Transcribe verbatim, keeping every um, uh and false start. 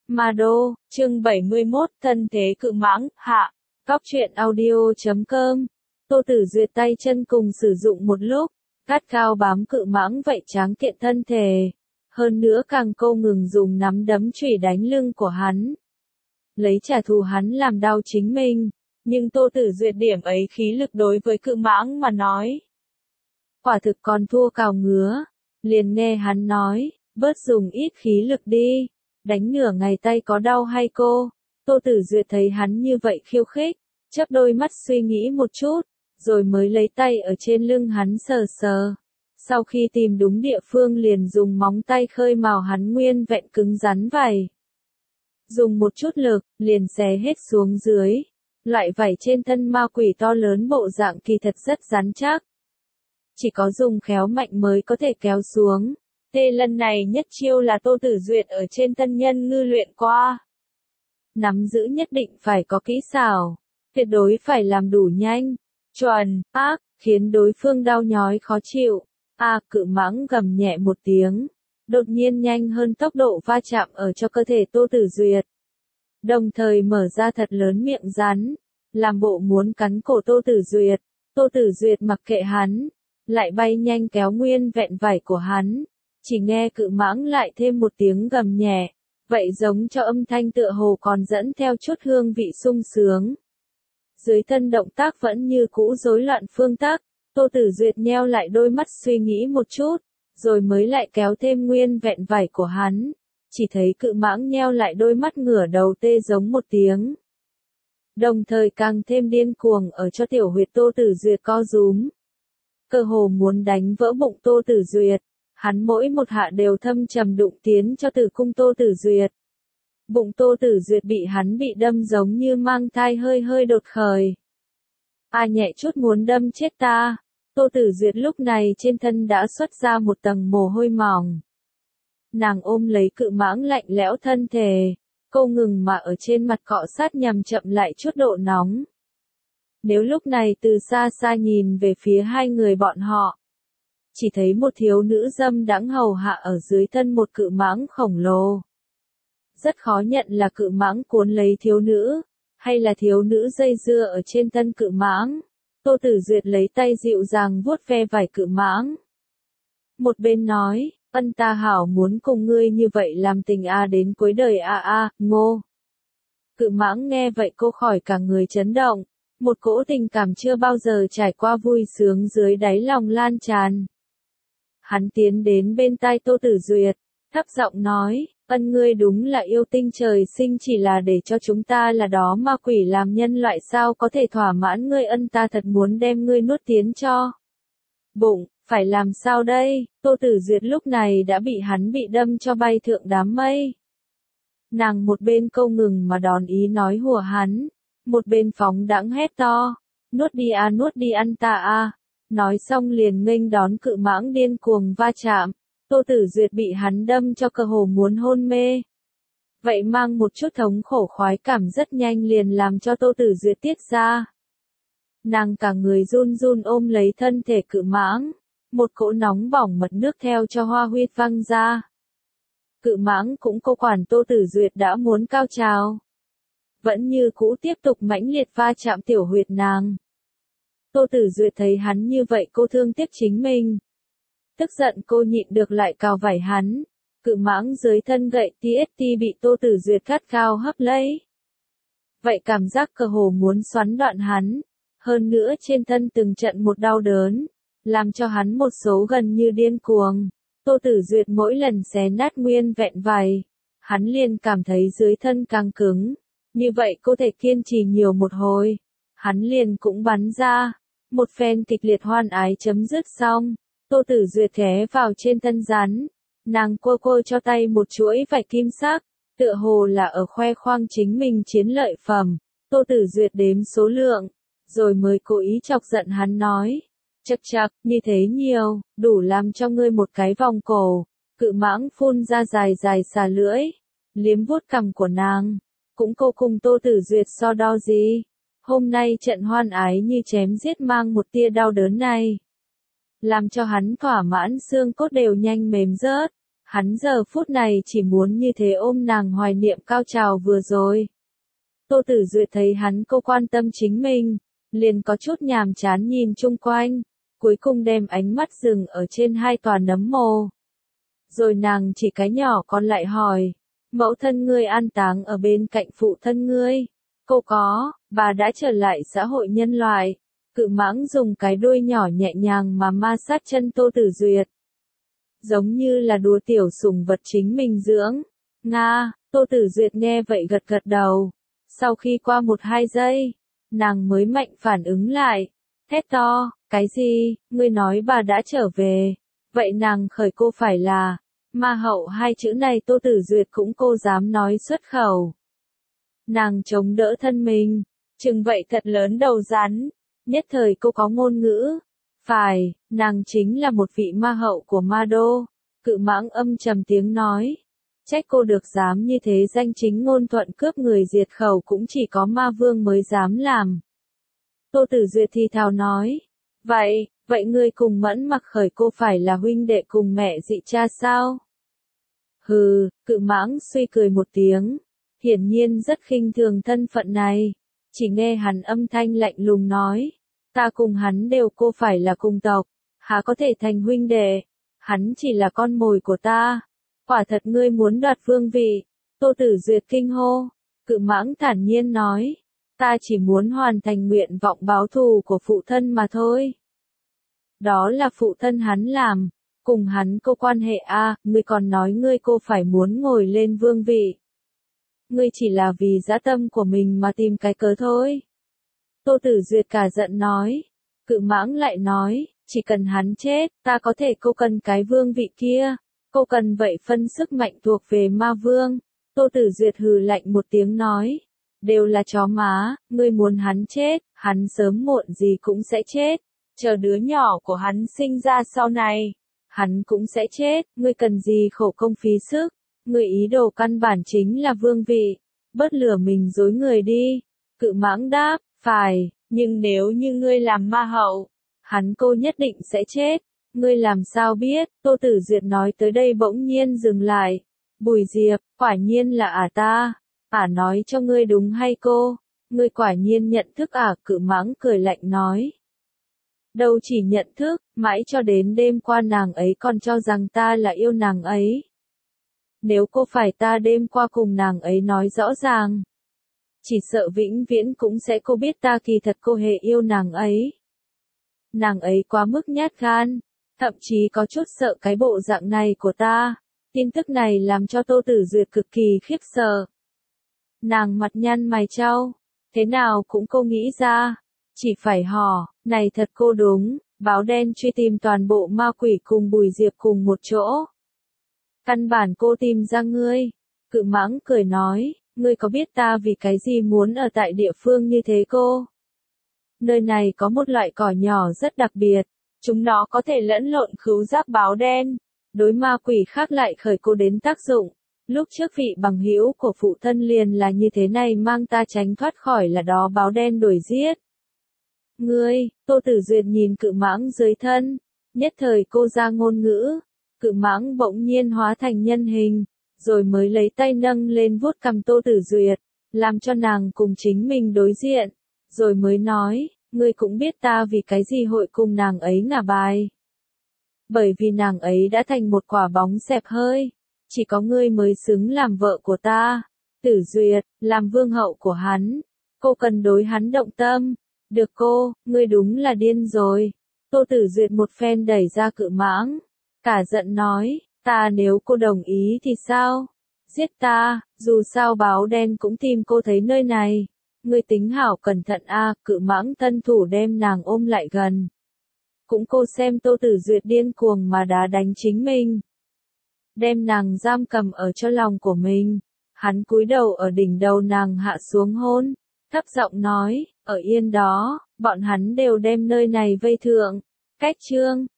Ma Đô, chương bảy mươi mốt, thân thế cự mãng, hạ. Cóc truyện audio chấm com. Tô Tử Duyệt tay chân cùng sử dụng một lúc, gắt cao bám cự mãng vậy tráng kiện thân thể. Hơn nữa càng cô ngừng dùng nắm đấm chủy đánh lưng của hắn. Lấy trả thù hắn làm đau chính mình. Nhưng Tô Tử Duyệt điểm ấy khí lực đối với cự mãng mà nói. Quả thực còn thua cào ngứa. Liền nghe hắn nói, bớt dùng ít khí lực đi. Đánh nửa ngày tay có đau hay cô? Tô Tử Duyệt thấy hắn như vậy khiêu khích, chớp đôi mắt suy nghĩ một chút, rồi mới lấy tay ở trên lưng hắn sờ sờ. Sau khi tìm đúng địa phương liền dùng móng tay khơi mào hắn nguyên vẹn cứng rắn vảy. Dùng một chút lực, liền xé hết xuống dưới. Loại vảy trên thân ma quỷ to lớn bộ dạng kỳ thật rất rắn chắc. Chỉ có dùng khéo mạnh mới có thể kéo xuống. Tê lần này nhất chiêu là Tô Tử Duyệt ở trên thân nhân ngư luyện qua. Nắm giữ nhất định phải có kỹ xảo, tuyệt đối phải làm đủ nhanh, chuẩn, ác, khiến đối phương đau nhói khó chịu. A à, cự mãng gầm nhẹ một tiếng, đột nhiên nhanh hơn tốc độ va chạm ở cho cơ thể Tô Tử Duyệt. Đồng thời mở ra thật lớn miệng rắn, làm bộ muốn cắn cổ Tô Tử Duyệt. Tô Tử Duyệt mặc kệ hắn, lại bay nhanh kéo nguyên vẹn vảy của hắn. Chỉ nghe cự mãng lại thêm một tiếng gầm nhẹ, vậy giống cho âm thanh tựa hồ còn dẫn theo chút hương vị sung sướng. Dưới thân động tác vẫn như cũ rối loạn phương tác, Tô Tử Duyệt nheo lại đôi mắt suy nghĩ một chút, rồi mới lại kéo thêm nguyên vẹn vảy của hắn. Chỉ thấy cự mãng nheo lại đôi mắt ngửa đầu tê giống một tiếng. Đồng thời càng thêm điên cuồng ở cho tiểu huyệt Tô Tử Duyệt co rúm. Cơ hồ muốn đánh vỡ bụng Tô Tử Duyệt. Hắn mỗi một hạ đều thâm trầm đụng tiến cho tử cung Tô Tử Duyệt. Bụng Tô Tử Duyệt bị hắn bị đâm giống như mang thai hơi hơi đột khởi. A nhẹ chút muốn đâm chết ta. Tô Tử Duyệt lúc này trên thân đã xuất ra một tầng mồ hôi mỏng. Nàng ôm lấy cự mãng lạnh lẽo thân thể, cô ngừng mà ở trên mặt cọ sát nhằm chậm lại chút độ nóng. Nếu lúc này từ xa xa nhìn về phía hai người bọn họ, chỉ thấy một thiếu nữ dâm đãng hầu hạ ở dưới thân một cự mãng khổng lồ. Rất khó nhận là cự mãng cuốn lấy thiếu nữ, hay là thiếu nữ dây dưa ở trên thân cự mãng. Tô Tử Duyệt lấy tay dịu dàng vuốt ve vải cự mãng. Một bên nói, ân ta hảo muốn cùng ngươi như vậy làm tình a đến cuối đời a a, ngô. Cự mãng nghe vậy cô khỏi cả người chấn động, một cỗ tình cảm chưa bao giờ trải qua vui sướng dưới đáy lòng lan tràn. Hắn tiến đến bên tai Tô Tử Duyệt, thấp giọng nói, ân ngươi đúng là yêu tinh trời sinh chỉ là để cho chúng ta là đó ma quỷ làm nhân loại sao có thể thỏa mãn ngươi ân ta thật muốn đem ngươi nuốt tiến cho. Bụng, phải làm sao đây, Tô Tử Duyệt lúc này đã bị hắn bị đâm cho bay thượng đám mây. Nàng một bên câu ngừng mà đòn ý nói hùa hắn, một bên phóng đãng hét to, nuốt đi a nuốt đi ăn ta a. Nói xong liền nghênh đón cự mãng điên cuồng va chạm, Tô Tử Duyệt bị hắn đâm cho cơ hồ muốn hôn mê. Vậy mang một chút thống khổ khoái cảm rất nhanh liền làm cho Tô Tử Duyệt tiết ra. Nàng cả người run run ôm lấy thân thể cự mãng, một cỗ nóng bỏng mật nước theo cho hoa huyết văng ra. Cự mãng cũng cô quản Tô Tử Duyệt đã muốn cao trào. Vẫn như cũ tiếp tục mãnh liệt va chạm tiểu huyệt nàng. Tô Tử Duyệt thấy hắn như vậy cô thương tiếc chính mình. Tức giận cô nhịn được lại cào vảy hắn. Cự mãng dưới thân gậy tê ét tê bị Tô Tử Duyệt gắt gao hấp lấy. Vậy cảm giác cơ hồ muốn xoắn đoạn hắn. Hơn nữa trên thân từng trận một đau đớn. Làm cho hắn một số gần như điên cuồng. Tô Tử Duyệt mỗi lần xé nát nguyên vẹn vảy. Hắn liền cảm thấy dưới thân càng cứng. Như vậy cô thể kiên trì nhiều một hồi. Hắn liền cũng bắn ra. Một phen kịch liệt hoan ái chấm dứt xong, Tô Tử Duyệt ghé vào trên thân rắn, nàng cô cô cho tay một chuỗi vải kim sắc, tựa hồ là ở khoe khoang chính mình chiến lợi phẩm. Tô Tử Duyệt đếm số lượng, rồi mới cố ý chọc giận hắn nói, chậc chậc, như thế nhiều, đủ làm cho ngươi một cái vòng cổ. Cự mãng phun ra dài dài xà lưỡi, liếm vuốt cằm của nàng, cũng cô cùng Tô Tử Duyệt so đo gì. Hôm nay trận hoan ái như chém giết mang một tia đau đớn này. Làm cho hắn thỏa mãn xương cốt đều nhanh mềm rớt. Hắn giờ phút này chỉ muốn như thế ôm nàng hoài niệm cao trào vừa rồi. Tô Tử Duyệt thấy hắn cô quan tâm chính mình, liền có chút nhàm chán nhìn chung quanh, cuối cùng đem ánh mắt dừng ở trên hai tòa nấm mồ. Rồi nàng chỉ cái nhỏ còn lại hỏi, mẫu thân ngươi an táng ở bên cạnh phụ thân ngươi. Cô có, bà đã trở lại xã hội nhân loại. Cự mãng dùng cái đuôi nhỏ nhẹ nhàng mà ma sát chân Tô Tử Duyệt. Giống như là đùa tiểu sủng vật chính mình dưỡng. Nga, Tô Tử Duyệt nghe vậy gật gật đầu. Sau khi qua một hai giây, nàng mới mạnh phản ứng lại. Thét to, cái gì, ngươi nói bà đã trở về. Vậy nàng khởi cô phải là, ma hậu hai chữ này Tô Tử Duyệt cũng cô dám nói xuất khẩu. Nàng chống đỡ thân mình, chừng vậy thật lớn đầu rắn, nhất thời cô có ngôn ngữ. Phải, nàng chính là một vị ma hậu của ma đô. Cự mãng âm trầm tiếng nói. Trách cô được dám như thế danh chính ngôn thuận cướp người diệt khẩu cũng chỉ có ma vương mới dám làm. Tô Tử Duyệt thì thào nói. Vậy, vậy ngươi cùng Mẫn Mặc Khởi cô phải là huynh đệ cùng mẹ dị cha sao? Hừ, cự mãng suy cười một tiếng. Hiển nhiên rất khinh thường thân phận này. Chỉ nghe hắn âm thanh lạnh lùng nói. Ta cùng hắn đều cô phải là cùng tộc. Há có thể thành huynh đệ. Hắn chỉ là con mồi của ta. Quả thật ngươi muốn đoạt vương vị. Tô Tử Duyệt kinh hô. Cự mãng thản nhiên nói. Ta chỉ muốn hoàn thành nguyện vọng báo thù của phụ thân mà thôi. Đó là phụ thân hắn làm. Cùng hắn cô quan hệ a, à, ngươi còn nói ngươi cô phải muốn ngồi lên vương vị. Ngươi chỉ là vì dã tâm của mình mà tìm cái cớ thôi. Tô Tử Duyệt cả giận nói. Cự mãng lại nói, chỉ cần hắn chết, ta có thể cô cần cái vương vị kia. Cô cần vậy phân sức mạnh thuộc về ma vương. Tô Tử Duyệt hừ lạnh một tiếng nói. Đều là chó má, ngươi muốn hắn chết, hắn sớm muộn gì cũng sẽ chết. Chờ đứa nhỏ của hắn sinh ra sau này, hắn cũng sẽ chết, ngươi cần gì khổ công phí sức. Ngươi ý đồ căn bản chính là vương vị. Bớt lừa mình dối người đi. Cự mãng đáp, phải, nhưng nếu như ngươi làm ma hậu, hắn cô nhất định sẽ chết. Ngươi làm sao biết? Tô Tử Duyệt nói tới đây bỗng nhiên dừng lại. Bùi Diệp, quả nhiên là ả ta. Ả nói cho ngươi đúng hay cô? Ngươi quả nhiên nhận thức ả, cự mãng cười lạnh nói. Đâu chỉ nhận thức, mãi cho đến đêm qua nàng ấy còn cho rằng ta là yêu nàng ấy. Nếu cô phải ta đêm qua cùng nàng ấy nói rõ ràng, chỉ sợ vĩnh viễn cũng sẽ cô biết ta kỳ thật cô hề yêu nàng ấy. Nàng ấy quá mức nhát gan, thậm chí có chút sợ cái bộ dạng này của ta. Tin tức này làm cho Tô Tử Duyệt cực kỳ khiếp sợ. Nàng mặt nhăn mày chau, thế nào cũng cô nghĩ ra, chỉ phải hò, này thật cô đúng, báo đen truy tìm toàn bộ ma quỷ cùng Bùi Diệp cùng một chỗ. Căn bản cô tìm ra ngươi. Cự mãng cười nói, ngươi có biết ta vì cái gì muốn ở tại địa phương như thế cô? Nơi này có một loại cỏ nhỏ rất đặc biệt, chúng nó có thể lẫn lộn khứu giác báo đen, đối ma quỷ khác lại khởi cô đến tác dụng. Lúc trước vị bằng hữu của phụ thân liền là như thế này mang ta tránh thoát khỏi là đó báo đen đuổi giết. Ngươi, Tô Tử Duyệt nhìn cự mãng dưới thân, nhất thời cô ra ngôn ngữ. Cự mãng bỗng nhiên hóa thành nhân hình, rồi mới lấy tay nâng lên vuốt cằm Tô Tử Duyệt, làm cho nàng cùng chính mình đối diện, rồi mới nói, ngươi cũng biết ta vì cái gì hội cùng nàng ấy ngả bài. Bởi vì nàng ấy đã thành một quả bóng xẹp hơi, chỉ có ngươi mới xứng làm vợ của ta. Tử Duyệt, làm vương hậu của hắn, cô cần đối hắn động tâm. Được cô, ngươi đúng là điên rồi. Tô Tử Duyệt một phen đẩy ra cự mãng. Cả giận nói, ta nếu cô đồng ý thì sao? Giết ta, dù sao báo đen cũng tìm cô thấy nơi này. Ngươi tính hảo cẩn thận a, à, cự mãng thân thủ đem nàng ôm lại gần. Cũng cô xem Tô Tử Duyệt điên cuồng mà đá đánh chính mình. Đem nàng giam cầm ở cho lòng của mình. Hắn cúi đầu ở đỉnh đầu nàng hạ xuống hôn. Thấp giọng nói, ở yên đó, bọn hắn đều đem nơi này vây thượng. Cách chương